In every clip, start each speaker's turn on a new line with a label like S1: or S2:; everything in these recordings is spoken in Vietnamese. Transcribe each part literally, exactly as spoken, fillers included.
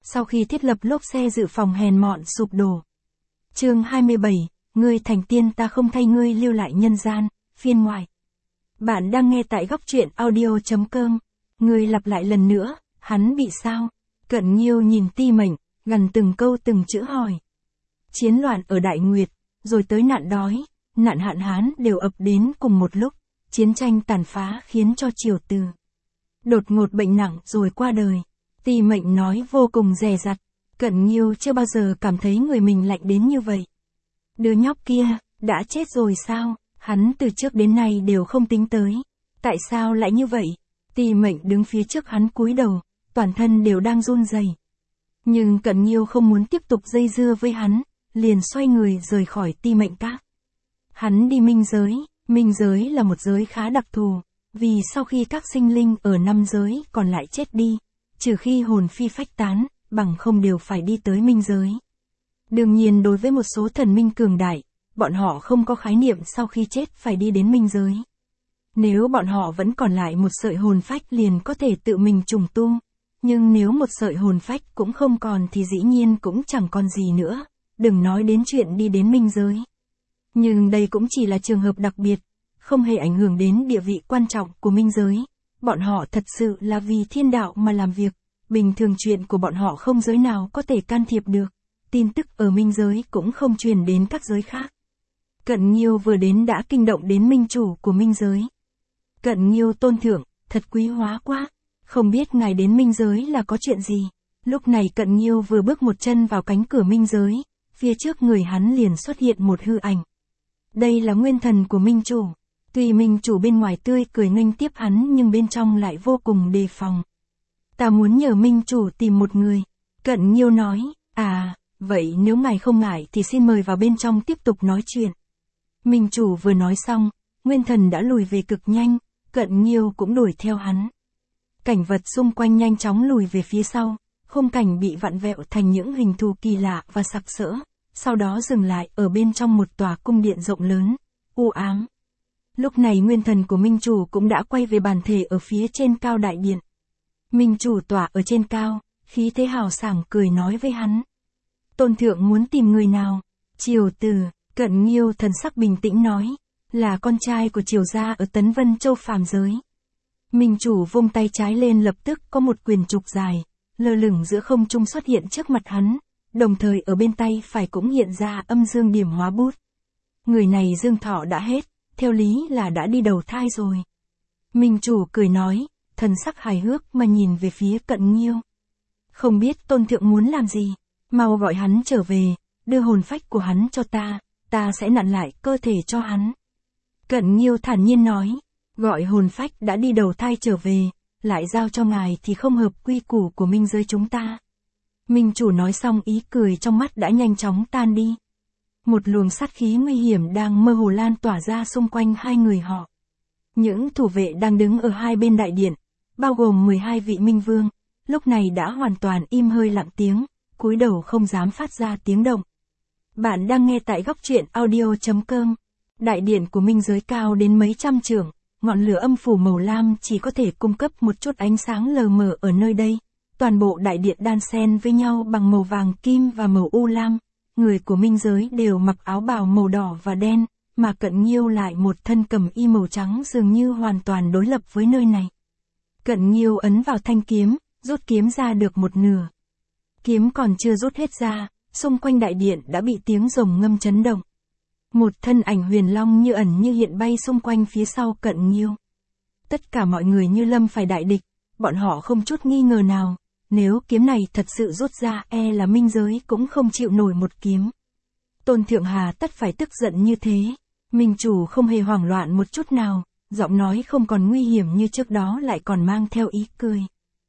S1: sau khi thiết lập lốp xe dự phòng hèn mọn sụp đổ. Chương hai mươi bảy, ngươi thành tiên ta không thay ngươi lưu lại nhân gian, phiên ngoại. Bạn đang nghe tại góc truyện audio chấm com. Ngươi lặp lại lần nữa, hắn bị sao? Cận Nhiêu nhìn Ti Mệnh, gần từng câu từng chữ hỏi. Chiến loạn ở Đại Nguyệt, rồi tới nạn đói, nạn hạn hán đều ập đến cùng một lúc, chiến tranh tàn phá khiến cho Triều Từ đột ngột bệnh nặng rồi qua đời. Ti Mệnh nói vô cùng dè dặt, Cận Nhiêu chưa bao giờ cảm thấy người mình lạnh đến như vậy. Đứa nhóc kia, đã chết rồi sao? Hắn từ trước đến nay đều không tính tới. Tại sao lại như vậy? Ti Mệnh đứng phía trước hắn cúi đầu, toàn thân đều đang run rẩy. Nhưng Cận Nhiêu không muốn tiếp tục dây dưa với hắn, liền xoay người rời khỏi Ti Mệnh Các. Hắn đi minh giới, minh giới là một giới khá đặc thù, vì sau khi các sinh linh ở năm giới còn lại chết đi, trừ khi hồn phi phách tán, bằng không đều phải đi tới minh giới. Đương nhiên đối với một số thần minh cường đại, bọn họ không có khái niệm sau khi chết phải đi đến minh giới. Nếu bọn họ vẫn còn lại một sợi hồn phách liền có thể tự mình trùng tu, nhưng nếu một sợi hồn phách cũng không còn thì dĩ nhiên cũng chẳng còn gì nữa, đừng nói đến chuyện đi đến minh giới. Nhưng đây cũng chỉ là trường hợp đặc biệt, không hề ảnh hưởng đến địa vị quan trọng của minh giới. Bọn họ thật sự là vì thiên đạo mà làm việc, bình thường chuyện của bọn họ không giới nào có thể can thiệp được, tin tức ở minh giới cũng không truyền đến các giới khác. Cận Nhiêu vừa đến đã kinh động đến minh chủ của minh giới. Cận Nhiêu tôn thượng, thật quý hóa quá, không biết ngài đến minh giới là có chuyện gì. Lúc này Cận Nhiêu vừa bước một chân vào cánh cửa minh giới, phía trước người hắn liền xuất hiện một hư ảnh. Đây là nguyên thần của minh chủ. Tuy minh chủ bên ngoài tươi cười nghênh tiếp hắn nhưng bên trong lại vô cùng đề phòng. Ta muốn nhờ minh chủ tìm một người. Cận Nhiêu nói, à, vậy nếu ngài không ngại thì xin mời vào bên trong tiếp tục nói chuyện. Minh chủ vừa nói xong, nguyên thần đã lùi về cực nhanh, Cận Nhiêu cũng đuổi theo hắn. Cảnh vật xung quanh nhanh chóng lùi về phía sau, khung cảnh bị vặn vẹo thành những hình thù kỳ lạ và sặc sỡ, sau đó dừng lại ở bên trong một tòa cung điện rộng lớn, u ám. Lúc này nguyên thần của minh chủ cũng đã quay về bản thể ở phía trên cao đại điện. Minh chủ tỏa ở trên cao, khí thế hào sảng cười nói với hắn. Tôn thượng muốn tìm người nào? Triều Từ. Cận Nhiêu thần sắc bình tĩnh nói, là con trai của Triều gia ở Tấn Vân Châu phàm giới. Minh chủ vung tay trái lên lập tức có một quyền trục dài, lơ lửng giữa không trung xuất hiện trước mặt hắn, đồng thời ở bên tay phải cũng hiện ra âm dương điểm hóa bút. Người này dương thọ đã hết, theo lý là đã đi đầu thai rồi. Minh chủ cười nói, thần sắc hài hước mà nhìn về phía Cận Nhiêu. Không biết tôn thượng muốn làm gì, mau gọi hắn trở về, đưa hồn phách của hắn cho ta, ta sẽ nặn lại cơ thể cho hắn. Cận Nhiêu thản nhiên nói, gọi hồn phách đã đi đầu thai trở về, lại giao cho ngài thì không hợp quy củ của minh giới chúng ta. Minh chủ nói xong ý cười trong mắt đã nhanh chóng tan đi. Một luồng sát khí nguy hiểm đang mơ hồ lan tỏa ra xung quanh hai người họ. Những thủ vệ đang đứng ở hai bên đại điện, bao gồm mười hai vị minh vương, lúc này đã hoàn toàn im hơi lặng tiếng, cúi đầu không dám phát ra tiếng động. Bạn đang nghe tại góc truyện audio chấm com. Đại điện của minh giới cao đến mấy trăm trượng, ngọn lửa âm phủ màu lam chỉ có thể cung cấp một chút ánh sáng lờ mờ ở nơi đây. Toàn bộ đại điện đan xen với nhau bằng màu vàng kim và màu u lam. Người của minh giới đều mặc áo bào màu đỏ và đen, mà Cận Nhiêu lại một thân cẩm y màu trắng dường như hoàn toàn đối lập với nơi này. Cận Nhiêu ấn vào thanh kiếm, rút kiếm ra được một nửa. Kiếm còn chưa rút hết ra, xung quanh đại điện đã bị tiếng rồng ngâm chấn động. Một thân ảnh huyền long như ẩn như hiện bay xung quanh phía sau Cận Nhiêu. Tất cả mọi người như lâm phải đại địch, bọn họ không chút nghi ngờ nào. Nếu kiếm này thật sự rút ra e là minh giới cũng không chịu nổi một kiếm. Tôn Thượng Hà tất phải tức giận như thế. Minh chủ không hề hoảng loạn một chút nào, giọng nói không còn nguy hiểm như trước đó lại còn mang theo ý cười.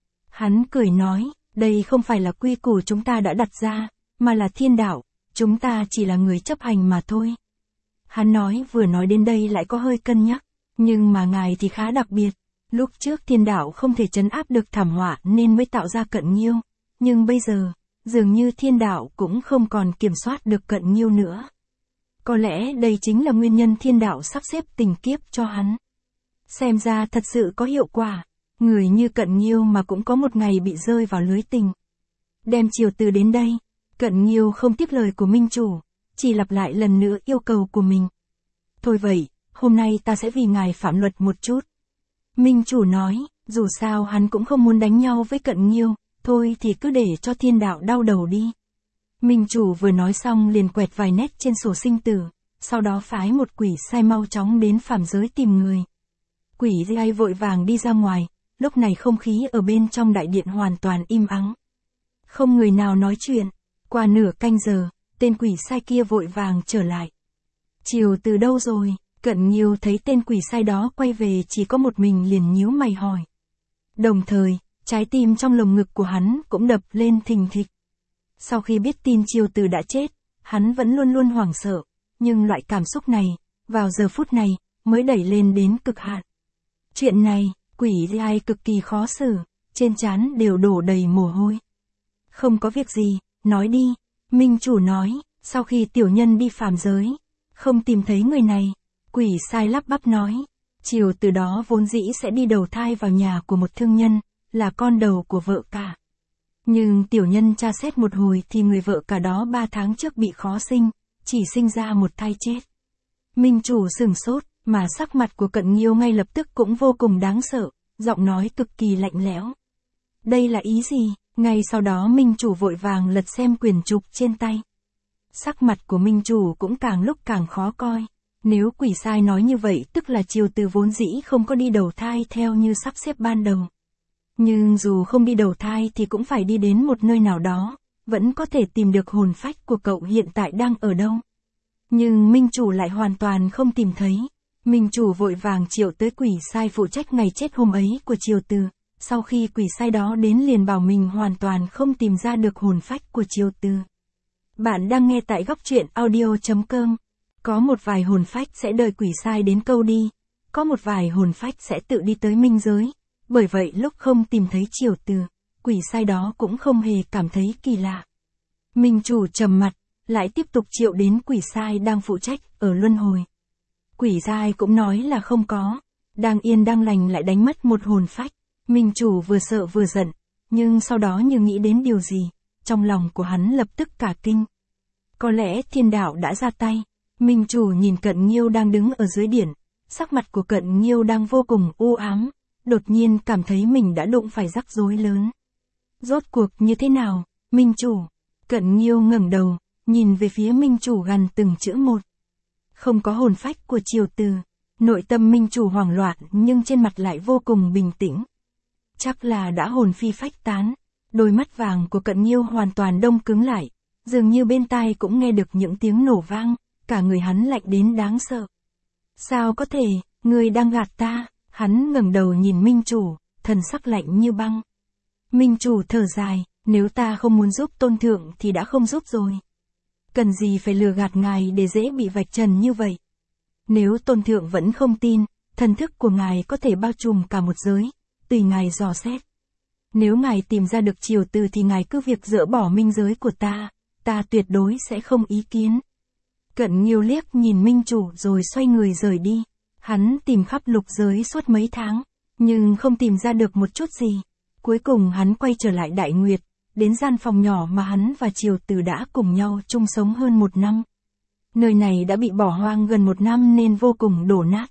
S1: Hắn cười nói, đây không phải là quy củ chúng ta đã đặt ra, mà là thiên đạo, chúng ta chỉ là người chấp hành mà thôi. Hắn nói vừa nói đến đây lại có hơi cân nhắc, nhưng mà ngài thì khá đặc biệt. Lúc trước thiên đạo không thể trấn áp được thảm họa nên mới tạo ra Cận Nhiêu, nhưng bây giờ, dường như thiên đạo cũng không còn kiểm soát được Cận Nhiêu nữa. Có lẽ đây chính là nguyên nhân thiên đạo sắp xếp tình kiếp cho hắn. Xem ra thật sự có hiệu quả, người như Cận Nhiêu mà cũng có một ngày bị rơi vào lưới tình. đem Triều Từ đến đây. Cận Nghiêu không tiếc lời của minh chủ, chỉ lặp lại lần nữa yêu cầu của mình. Thôi vậy, hôm nay ta sẽ vì ngài phạm luật một chút. Minh chủ nói, dù sao hắn cũng không muốn đánh nhau với Cận Nghiêu, thôi thì cứ để cho thiên đạo đau đầu đi. Minh chủ vừa nói xong liền quẹt vài nét trên sổ sinh tử, sau đó phái một quỷ sai mau chóng đến phàm giới tìm người. Quỷ sai vội vàng đi ra ngoài, lúc này không khí ở bên trong đại điện hoàn toàn im ắng. Không người nào nói chuyện, qua nửa canh giờ, tên quỷ sai kia vội vàng trở lại. Triều Từ đâu rồi? Cận Nghiêu thấy tên quỷ sai đó quay về chỉ có một mình liền nhíu mày hỏi. Đồng thời, trái tim trong lồng ngực của hắn cũng đập lên thình thịch. Sau khi biết tin Triều Từ đã chết, hắn vẫn luôn luôn hoảng sợ, nhưng loại cảm xúc này, vào giờ phút này, mới đẩy lên đến cực hạn. Chuyện này, quỷ sai cực kỳ khó xử, trên trán đều đổ đầy mồ hôi. Không có việc gì, nói đi, minh chủ nói, sau khi tiểu nhân đi phàm giới, không tìm thấy người này, quỷ sai lắp bắp nói, Triều Từ đó vốn dĩ sẽ đi đầu thai vào nhà của một thương nhân, là con đầu của vợ cả. Nhưng tiểu nhân tra xét một hồi thì người vợ cả đó ba tháng trước bị khó sinh, chỉ sinh ra một thai chết. Minh chủ sửng sốt, mà sắc mặt của Cận Nghiêu ngay lập tức cũng vô cùng đáng sợ, giọng nói cực kỳ lạnh lẽo. Đây là ý gì? Ngay sau đó minh chủ vội vàng lật xem quyển trục trên tay. Sắc mặt của minh chủ cũng càng lúc càng khó coi. Nếu quỷ sai nói như vậy tức là Triều Từ vốn dĩ không có đi đầu thai theo như sắp xếp ban đầu. Nhưng dù không đi đầu thai thì cũng phải đi đến một nơi nào đó, vẫn có thể tìm được hồn phách của cậu hiện tại đang ở đâu. Nhưng minh chủ lại hoàn toàn không tìm thấy. Minh chủ vội vàng triệu tới quỷ sai phụ trách ngày chết hôm ấy của Triều Từ. Sau khi quỷ sai đó đến liền bảo mình hoàn toàn không tìm ra được hồn phách của Triều Từ. Bạn đang nghe tại góc truyện audio chấm com. Có một vài hồn phách sẽ đợi quỷ sai đến câu đi. Có một vài hồn phách sẽ tự đi tới minh giới. Bởi vậy lúc không tìm thấy Triều Từ, quỷ sai đó cũng không hề cảm thấy kỳ lạ. Minh chủ trầm mặt, lại tiếp tục triệu đến quỷ sai đang phụ trách ở luân hồi. Quỷ sai cũng nói là không có. Đang yên đang lành lại đánh mất một hồn phách. Minh chủ vừa sợ vừa giận, nhưng sau đó như nghĩ đến điều gì, trong lòng của hắn lập tức cả kinh. Có lẽ thiên đạo đã ra tay. Minh chủ nhìn Cận Nghiêu đang đứng ở dưới điện, sắc mặt của Cận Nghiêu đang vô cùng u ám, đột nhiên cảm thấy mình đã đụng phải rắc rối lớn. Rốt cuộc như thế nào, minh chủ? Cận Nghiêu ngẩng đầu, nhìn về phía minh chủ gần từng chữ một. Không có hồn phách của Triều Từ, nội tâm minh chủ hoảng loạn nhưng trên mặt lại vô cùng bình tĩnh. Chắc là đã hồn phi phách tán. Đôi mắt vàng của Cận Nghiêu hoàn toàn đông cứng lại, dường như bên tai cũng nghe được những tiếng nổ vang, cả người hắn lạnh đến đáng sợ. Sao có thể, người đang gạt ta? Hắn ngẩng đầu nhìn minh chủ, thần sắc lạnh như băng. Minh chủ thở dài, nếu ta không muốn giúp tôn thượng thì đã không giúp rồi. Cần gì phải lừa gạt ngài để dễ bị vạch trần như vậy? Nếu tôn thượng vẫn không tin, thần thức của ngài có thể bao trùm cả một giới, tùy ngài dò xét. Nếu ngài tìm ra được Triều Từ thì ngài cứ việc dỡ bỏ minh giới của ta, ta tuyệt đối sẽ không ý kiến. Cận Nghiêu liếc nhìn minh chủ rồi xoay người rời đi. Hắn tìm khắp lục giới suốt mấy tháng, nhưng không tìm ra được một chút gì. Cuối cùng hắn quay trở lại Đại Nguyệt, đến gian phòng nhỏ mà hắn và Triều Từ đã cùng nhau chung sống hơn một năm. Nơi này đã bị bỏ hoang gần một năm nên vô cùng đổ nát.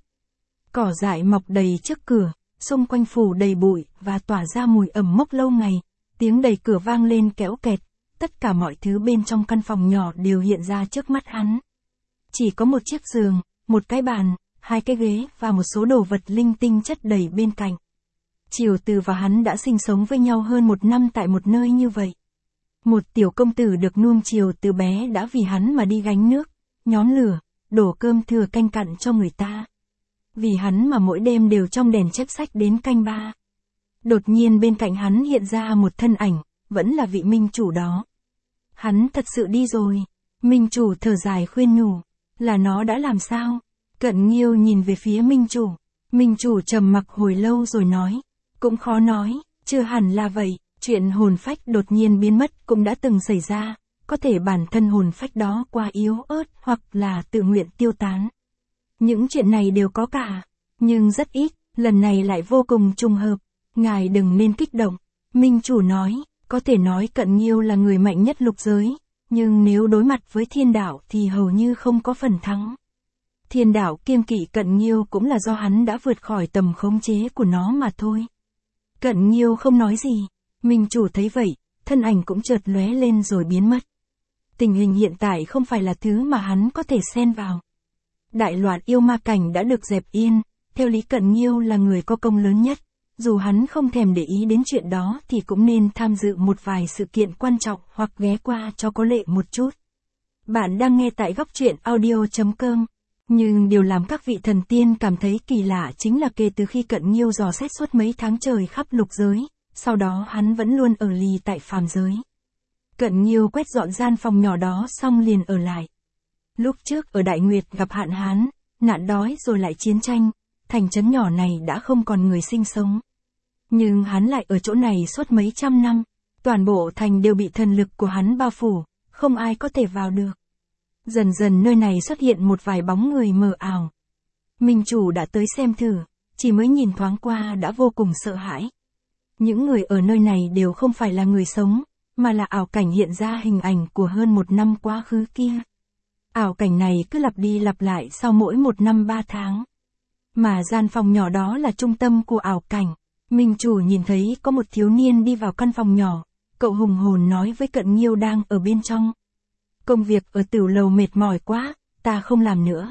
S1: Cỏ dại mọc đầy trước cửa, xung quanh phủ đầy bụi và tỏa ra mùi ẩm mốc lâu ngày. Tiếng đẩy cửa vang lên kéo kẹt, tất cả mọi thứ bên trong căn phòng nhỏ đều hiện ra trước mắt hắn. Chỉ có một chiếc giường, một cái bàn, hai cái ghế và một số đồ vật linh tinh chất đầy bên cạnh. Triều Từ và hắn đã sinh sống với nhau hơn một năm tại một nơi như vậy. Một tiểu công tử được nuông chiều từ bé đã vì hắn mà đi gánh nước, nhóm lửa, đổ cơm thừa canh cặn cho người ta. Vì hắn mà mỗi đêm đều trong đèn chép sách đến canh ba. Đột nhiên bên cạnh hắn hiện ra một thân ảnh, vẫn là vị minh chủ đó. Hắn thật sự đi rồi. Minh chủ thở dài khuyên nhủ, là nó đã làm sao? Cận Nghiêu nhìn về phía minh chủ. Minh chủ trầm mặc hồi lâu rồi nói, cũng khó nói, chưa hẳn là vậy. Chuyện hồn phách đột nhiên biến mất cũng đã từng xảy ra, có thể bản thân hồn phách đó quá yếu ớt hoặc là tự nguyện tiêu tán. Những chuyện này đều có cả, nhưng rất ít, lần này lại vô cùng trùng hợp. Ngài đừng nên kích động. Minh chủ nói, Có thể nói Cận Nghiêu là người mạnh nhất lục giới, nhưng nếu đối mặt với thiên đạo thì hầu như không có phần thắng. Thiên đạo kiêng kỵ Cận Nghiêu cũng là do hắn đã vượt khỏi tầm khống chế của nó mà thôi. Cận Nghiêu không nói gì, minh chủ thấy vậy, thân ảnh cũng chợt lóe lên rồi biến mất. Tình hình hiện tại không phải là thứ mà hắn có thể xen vào. Đại loạn yêu ma cảnh đã được dẹp yên, theo lý Cận Nghiêu là người có công lớn nhất, dù hắn không thèm để ý đến chuyện đó thì cũng nên tham dự một vài sự kiện quan trọng hoặc ghé qua cho có lệ một chút. Bạn đang nghe tại góc truyện audio chấm com. Nhưng điều làm các vị thần tiên cảm thấy kỳ lạ chính là kể từ khi Cận Nghiêu dò xét suốt mấy tháng trời khắp lục giới, sau đó hắn vẫn luôn ở lì tại phàm giới. Cận Nghiêu quét dọn gian phòng nhỏ đó xong liền ở lại. Lúc trước ở Đại Nguyệt gặp hạn hán, nạn đói rồi lại chiến tranh, thành trấn nhỏ này đã không còn người sinh sống. Nhưng hắn lại ở chỗ này suốt mấy trăm năm, toàn bộ thành đều bị thần lực của hắn bao phủ, không ai có thể vào được. Dần dần nơi này xuất hiện một vài bóng người mờ ảo. Minh chủ đã tới xem thử, chỉ mới nhìn thoáng qua đã vô cùng sợ hãi. Những người ở nơi này đều không phải là người sống, mà là ảo cảnh hiện ra hình ảnh của hơn một năm quá khứ kia. Ảo cảnh này cứ lặp đi lặp lại sau mỗi một năm ba tháng. Mà gian phòng nhỏ đó là trung tâm của ảo cảnh. Minh chủ nhìn thấy có một thiếu niên đi vào căn phòng nhỏ, cậu hùng hồn nói với Cận Nghiêu đang ở bên trong. Công việc ở tửu lầu mệt mỏi quá, ta không làm nữa.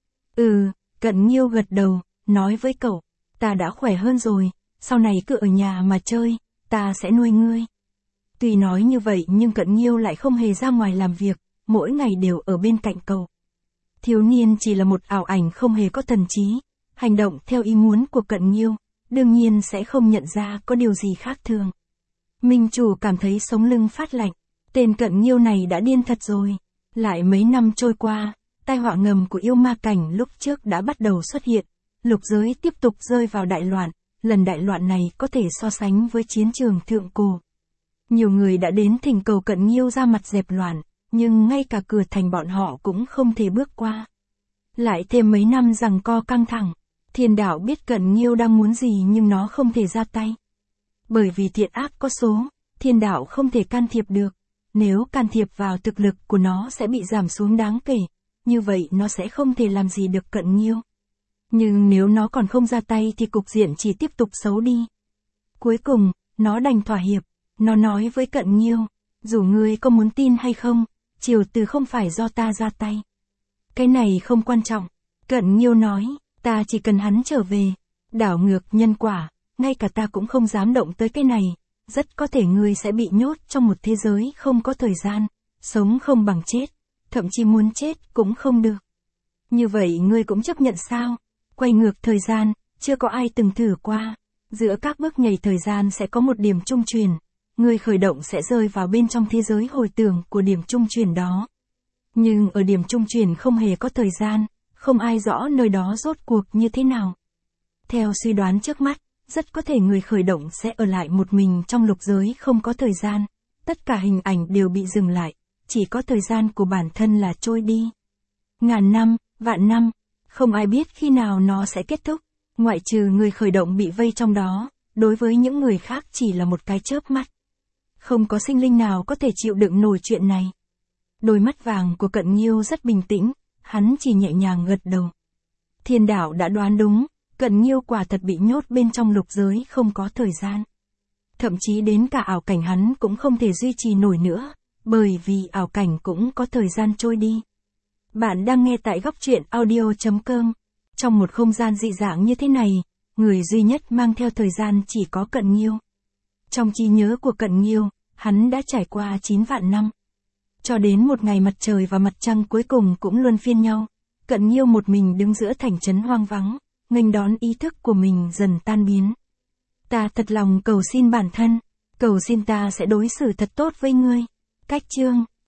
S1: Ừ, Cận Nghiêu gật đầu, nói với cậu, ta đã khỏe hơn rồi, sau này cứ ở nhà mà chơi, ta sẽ nuôi ngươi. Tuy nói như vậy nhưng Cận Nghiêu lại không hề ra ngoài làm việc, mỗi ngày đều ở bên cạnh cậu. Thiếu niên chỉ là một ảo ảnh không hề có thần trí, hành động theo ý muốn của Cận Nghiêu, đương nhiên sẽ không nhận ra có điều gì khác thường. Minh chủ cảm thấy sống lưng phát lạnh, tên Cận Nghiêu này đã điên thật rồi. Lại mấy năm trôi qua, tai họa ngầm của yêu ma cảnh lúc trước đã bắt đầu xuất hiện, lục giới tiếp tục rơi vào đại loạn, lần đại loạn này có thể so sánh với chiến trường thượng cổ. Nhiều người đã đến thỉnh cầu Cận Nghiêu ra mặt dẹp loạn, nhưng ngay cả cửa thành bọn họ cũng không thể bước qua. Lại thêm mấy năm giằng co căng thẳng, thiên đạo biết Cận Nghiêu đang muốn gì nhưng nó không thể ra tay. Bởi vì thiện ác có số, thiên đạo không thể can thiệp được. Nếu can thiệp vào thực lực của nó sẽ bị giảm xuống đáng kể, như vậy nó sẽ không thể làm gì được Cận Nghiêu. Nhưng nếu nó còn không ra tay thì cục diện chỉ tiếp tục xấu đi. Cuối cùng, nó đành thỏa hiệp, nó nói với Cận Nghiêu, dù ngươi có muốn tin hay không, Triều Từ không phải do ta ra tay. Cái này không quan trọng, Cận Nghiêu nói, ta chỉ cần hắn trở về, đảo ngược nhân quả, ngay cả ta cũng không dám động tới cái này. Rất có thể ngươi sẽ bị nhốt trong một thế giới không có thời gian, sống không bằng chết, thậm chí muốn chết cũng không được. Như vậy ngươi cũng chấp nhận sao? Quay ngược thời gian, chưa có ai từng thử qua. Giữa các bước nhảy thời gian sẽ có một điểm trung truyền, ngươi khởi động sẽ rơi vào bên trong thế giới hồi tưởng của điểm trung truyền đó. Nhưng ở điểm trung truyền không hề có thời gian, không ai rõ nơi đó rốt cuộc như thế nào. Theo suy đoán trước mắt, rất có thể người khởi động sẽ ở lại một mình trong lục giới không có thời gian. Tất cả hình ảnh đều bị dừng lại, chỉ có thời gian của bản thân là trôi đi. Ngàn năm, vạn năm, không ai biết khi nào nó sẽ kết thúc, ngoại trừ người khởi động bị vây trong đó, đối với những người khác chỉ là một cái chớp mắt. Không có sinh linh nào có thể chịu đựng nổi chuyện này. Đôi mắt vàng của Cận Nghiêu rất bình tĩnh, hắn chỉ nhẹ nhàng gật đầu. Thiên đạo đã đoán đúng. Cận Nghiêu quả thật bị nhốt bên trong lục giới không có thời gian. Thậm chí đến cả ảo cảnh hắn cũng không thể duy trì nổi nữa, bởi vì ảo cảnh cũng có thời gian trôi đi. Bạn đang nghe tại góc truyện audio chấm com. Trong một không gian dị dạng như thế này, người duy nhất mang theo thời gian chỉ có Cận Nghiêu. Trong trí nhớ của Cận Nghiêu, hắn đã trải qua chín vạn năm. Cho đến một ngày mặt trời và mặt trăng cuối cùng cũng luân phiên nhau, Cận Nghiêu một mình đứng giữa thành trấn hoang vắng, nghênh đón ý thức của mình dần tan biến. Ta thật lòng cầu xin bản thân, cầu xin ta sẽ đối xử thật tốt với ngươi. Cách chương